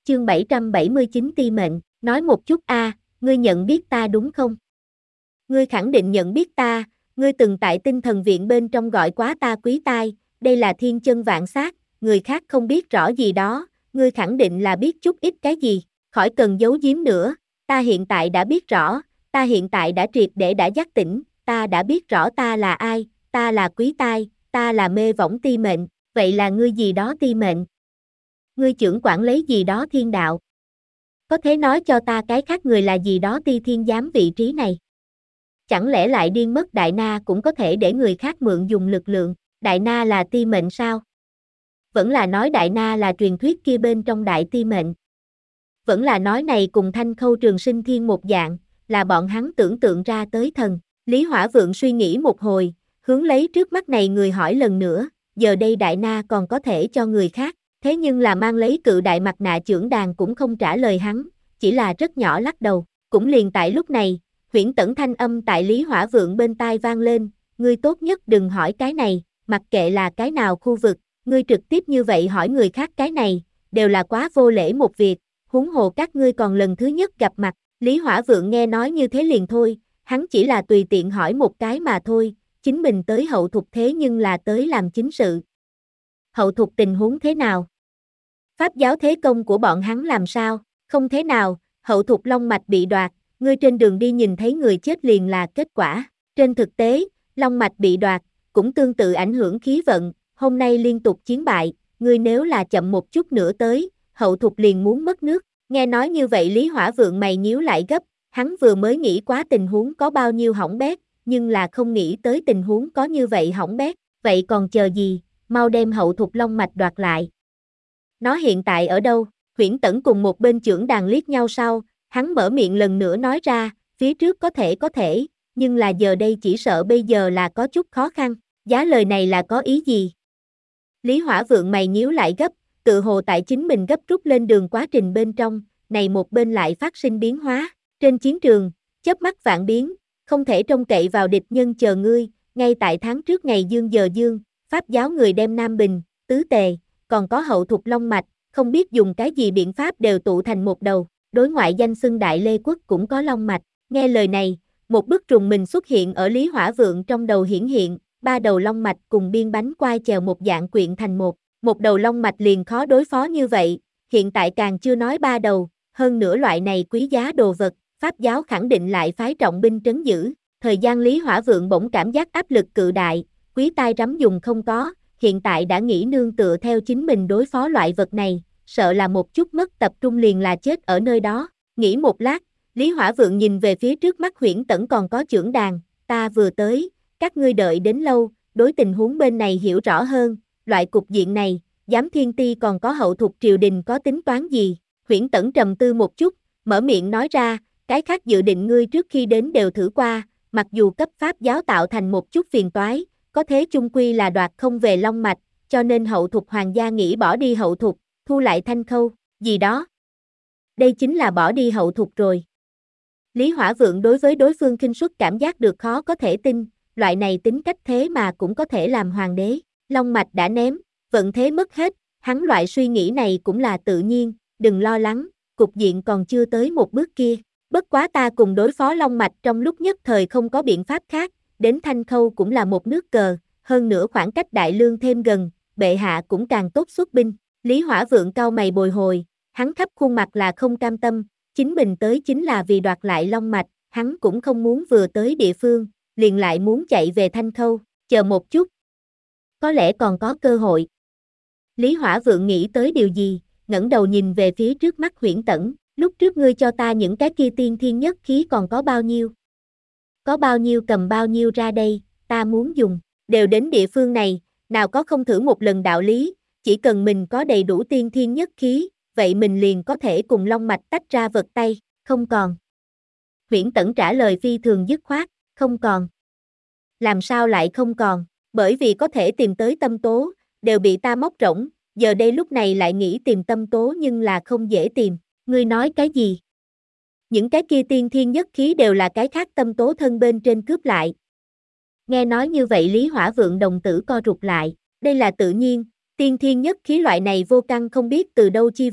chương 779 ti mệnh, nói một chút ngươi nhận biết ta đúng không? Ngươi khẳng định nhận biết ta, ngươi từng tại tinh thần viện bên trong gọi quá ta quý tai, đây là thiên chân vạn sát, người khác không biết rõ gì đó, ngươi khẳng định là biết chút ít cái gì, khỏi cần giấu giếm nữa, ta hiện tại đã biết rõ, ta hiện tại đã triệt để đã giác tỉnh, ta đã biết rõ ta là ai, ta là quý tai, ta là mê võng ti mệnh, vậy là ngươi gì đó ti mệnh? Ngươi trưởng quản lấy gì đó thiên đạo? Có thể nói cho ta cái khác người là gì đó ti thiên giám vị trí này? Chẳng lẽ lại điên mất Đại Na cũng có thể để người khác mượn dùng lực lượng, Đại Na là ti mệnh sao? Vẫn là nói Đại Na là truyền thuyết kia bên trong đại ti mệnh? Vẫn là nói này cùng Thanh Khâu Trường Sinh Thiên một dạng, là bọn hắn tưởng tượng ra tới thần. Lý Hỏa Vượng suy nghĩ một hồi, hướng lấy trước mắt này người hỏi lần nữa, giờ đây Đại Na còn có thể cho người khác, thế nhưng là mang lấy cự đại mặt nạ chưởng đàn cũng không trả lời hắn, chỉ là rất nhỏ lắc đầu, cũng liền tại lúc này, Huyễn Tẩn thanh âm tại Lý Hỏa Vượng bên tai vang lên, ngươi tốt nhất đừng hỏi cái này, mặc kệ là cái nào khu vực, ngươi trực tiếp như vậy hỏi người khác cái này, đều là quá vô lễ một việc, huống hồ các ngươi còn lần thứ nhất gặp mặt. Lý Hỏa Vượng nghe nói như thế liền thôi, hắn chỉ là tùy tiện hỏi một cái mà thôi, chính mình tới hậu thục thế nhưng là tới làm chính sự. Hậu thục tình huống thế nào? Pháp giáo thế công của bọn hắn làm sao? Không thế nào, hậu thục long mạch bị đoạt, ngươi trên đường đi nhìn thấy người chết liền là kết quả. Trên thực tế, long mạch bị đoạt, cũng tương tự ảnh hưởng khí vận, hôm nay liên tục chiến bại, ngươi nếu là chậm một chút nữa tới, hậu thục liền muốn mất nước. Nghe nói như vậy Lý Hỏa Vượng mày nhíu lại gấp, hắn vừa mới nghĩ quá tình huống có bao nhiêu hỏng bét, nhưng là không nghĩ tới tình huống có như vậy hỏng bét, vậy còn chờ gì, mau đem hậu thục long mạch đoạt lại. Nó hiện tại ở đâu? Huyễn Tẩn cùng một bên chưởng đàn liếc nhau sau, hắn mở miệng lần nữa nói ra, phía trước có thể, nhưng là giờ đây chỉ sợ bây giờ là có chút khó khăn, giá lời này là có ý gì? Lý Hỏa Vượng mày nhíu lại gấp, tự hồ tại chính mình gấp rút lên đường quá trình bên trong, này một bên lại phát sinh biến hóa, trên chiến trường, chớp mắt vạn biến, không thể trông cậy vào địch nhân chờ ngươi, ngay tại tháng trước ngày dương giờ dương, Pháp giáo người đem Nam Bình, Tứ Tề, còn có hậu thục long mạch, không biết dùng cái gì biện pháp đều tụ thành một đầu, đối ngoại danh xưng Đại Lê Quốc cũng có long mạch, nghe lời này, một bức trùng mình xuất hiện ở Lý Hỏa Vượng trong đầu hiển hiện, ba đầu long mạch cùng biên bánh quai chèo một dạng quyện thành một đầu long mạch liền khó đối phó như vậy, hiện tại càng chưa nói ba đầu, hơn nữa loại này quý giá đồ vật, Pháp giáo khẳng định lại phái trọng binh trấn giữ, thời gian Lý Hỏa Vượng bỗng cảm giác áp lực cự đại, quý tai rắm dùng không có, hiện tại đã nghĩ nương tựa theo chính mình đối phó loại vật này, sợ là một chút mất tập trung liền là chết ở nơi đó, nghĩ một lát, Lý Hỏa Vượng nhìn về phía trước mắt Huyễn Tẩn còn có chưởng đàn, ta vừa tới, các ngươi đợi đến lâu, đối tình huống bên này hiểu rõ hơn, loại cục diện này, giám thiên ti còn có hậu thục triều đình có tính toán gì, Huyễn Tẩn trầm tư một chút, mở miệng nói ra, cái khác dự định ngươi trước khi đến đều thử qua, mặc dù cấp pháp giáo tạo thành một chút phiền toái, có thế chung quy là đoạt không về long mạch, cho nên hậu thục hoàng gia nghĩ bỏ đi hậu thục, thu lại Thanh Khâu, gì đó. Đây chính là bỏ đi hậu thục rồi. Lý Hỏa Vượng đối với đối phương khinh suất cảm giác được khó có thể tin, loại này tính cách thế mà cũng có thể làm hoàng đế, long mạch đã ném, vận thế mất hết, hắn loại suy nghĩ này cũng là tự nhiên, đừng lo lắng, cục diện còn chưa tới một bước kia, bất quá ta cùng đối phó long mạch trong lúc nhất thời không có biện pháp khác, đến Thanh Khâu cũng là một nước cờ, hơn nữa khoảng cách Đại Lương thêm gần, bệ hạ cũng càng tốt xuất binh, Lý Hỏa Vượng cau mày bồi hồi, hắn khắp khuôn mặt là không cam tâm, chính mình tới chính là vì đoạt lại long mạch, hắn cũng không muốn vừa tới địa phương, liền lại muốn chạy về Thanh Khâu, chờ một chút. Có lẽ còn có cơ hội. Lý Hỏa Vượng nghĩ tới điều gì, ngẩng đầu nhìn về phía trước mắt Huyễn Tẩn, lúc trước ngươi cho ta những cái kia tiên thiên nhất khí còn có bao nhiêu? Có bao nhiêu cầm bao nhiêu ra đây, ta muốn dùng, đều đến địa phương này, nào có không thử một lần đạo lý, chỉ cần mình có đầy đủ tiên thiên nhất khí, vậy mình liền có thể cùng long mạch tách ra vật tay, không còn. Huyễn Tẩn trả lời phi thường dứt khoát, không còn. Làm sao lại không còn, bởi vì có thể tìm tới tâm tố, đều bị ta móc rỗng, giờ đây lúc này lại nghĩ tìm tâm tố nhưng là không dễ tìm, ngươi nói cái gì? Những cái kia tiên thiên nhất khí đều là cái khác tâm tố thân bên trên cướp lại. Nghe nói như vậy Lý Hỏa Vượng đồng tử co rụt lại, đây là tự nhiên, tiên thiên nhất khí loại này vô căn không biết từ đâu chi vật,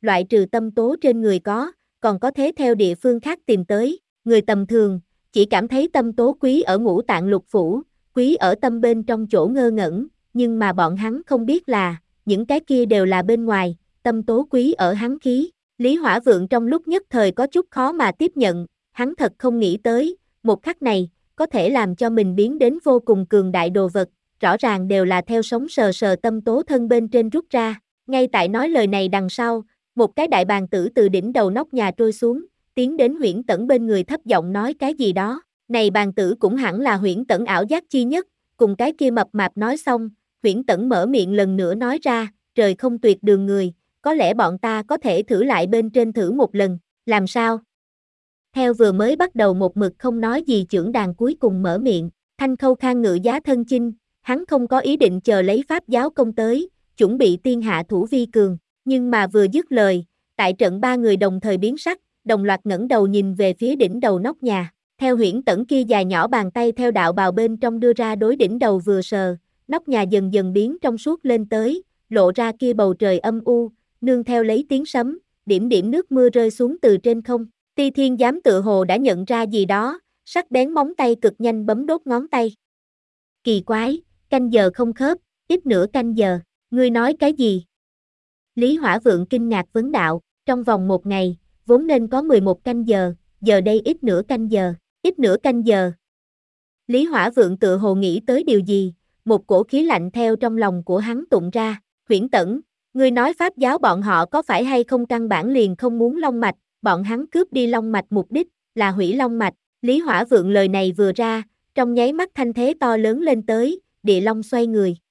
loại trừ tâm tố trên người có, còn có thể theo địa phương khác tìm tới, người tầm thường, chỉ cảm thấy tâm tố quý ở ngũ tạng lục phủ, quý ở tâm bên trong chỗ ngơ ngẩn, nhưng mà bọn hắn không biết là, những cái kia đều là bên ngoài, tâm tố quý ở hắn khí. Lý Hỏa Vượng trong lúc nhất thời có chút khó mà tiếp nhận, hắn thật không nghĩ tới, một khắc này, có thể làm cho mình biến đến vô cùng cường đại đồ vật, rõ ràng đều là theo sống sờ sờ tâm tố thân bên trên rút ra. Ngay tại nói lời này đằng sau, một cái đại bàng tử từ đỉnh đầu nóc nhà trôi xuống, tiến đến Huyễn Tẫn bên người thấp giọng nói cái gì đó. Này bàng tử cũng hẳn là Huyễn Tẫn ảo giác chi nhất, cùng cái kia mập mạp nói xong, Huyễn Tẫn mở miệng lần nữa nói ra, trời không tuyệt đường người, có lẽ bọn ta có thể thử lại bên trên thử một lần, làm sao? Theo vừa mới bắt đầu một mực không nói gì chưởng đàn cuối cùng mở miệng, Thanh Khâu Khang ngự giá thân chinh, hắn không có ý định chờ lấy pháp giáo công tới, chuẩn bị tiên hạ thủ vi cường, nhưng mà vừa dứt lời, tại trận ba người đồng thời biến sắc, đồng loạt ngẩng đầu nhìn về phía đỉnh đầu nóc nhà, theo Huyễn Tẫn kia dài nhỏ bàn tay theo đạo bào bên trong đưa ra đối đỉnh đầu vừa sờ, nóc nhà dần dần biến trong suốt lên tới, lộ ra kia bầu trời âm u, nương theo lấy tiếng sấm, điểm điểm nước mưa rơi xuống từ trên không. Ti Thiên Giám tựa hồ đã nhận ra gì đó, sắc bén móng tay cực nhanh bấm đốt ngón tay. Kỳ quái, canh giờ không khớp, ít nửa canh giờ, ngươi nói cái gì? Lý Hỏa Vượng kinh ngạc vấn đạo, trong vòng một ngày, vốn nên có 11 canh giờ, giờ đây ít nửa canh giờ, ít nửa canh giờ. Lý Hỏa Vượng tựa hồ nghĩ tới điều gì, một cổ khí lạnh theo trong lòng của hắn tụng ra, Huyễn Tẫn, ngươi nói pháp giáo bọn họ có phải hay không căn bản liền không muốn long mạch, bọn hắn cướp đi long mạch mục đích, là hủy long mạch, Lý Hỏa Vượng lời này vừa ra, trong nháy mắt thanh thế to lớn lên tới, địa long xoay người,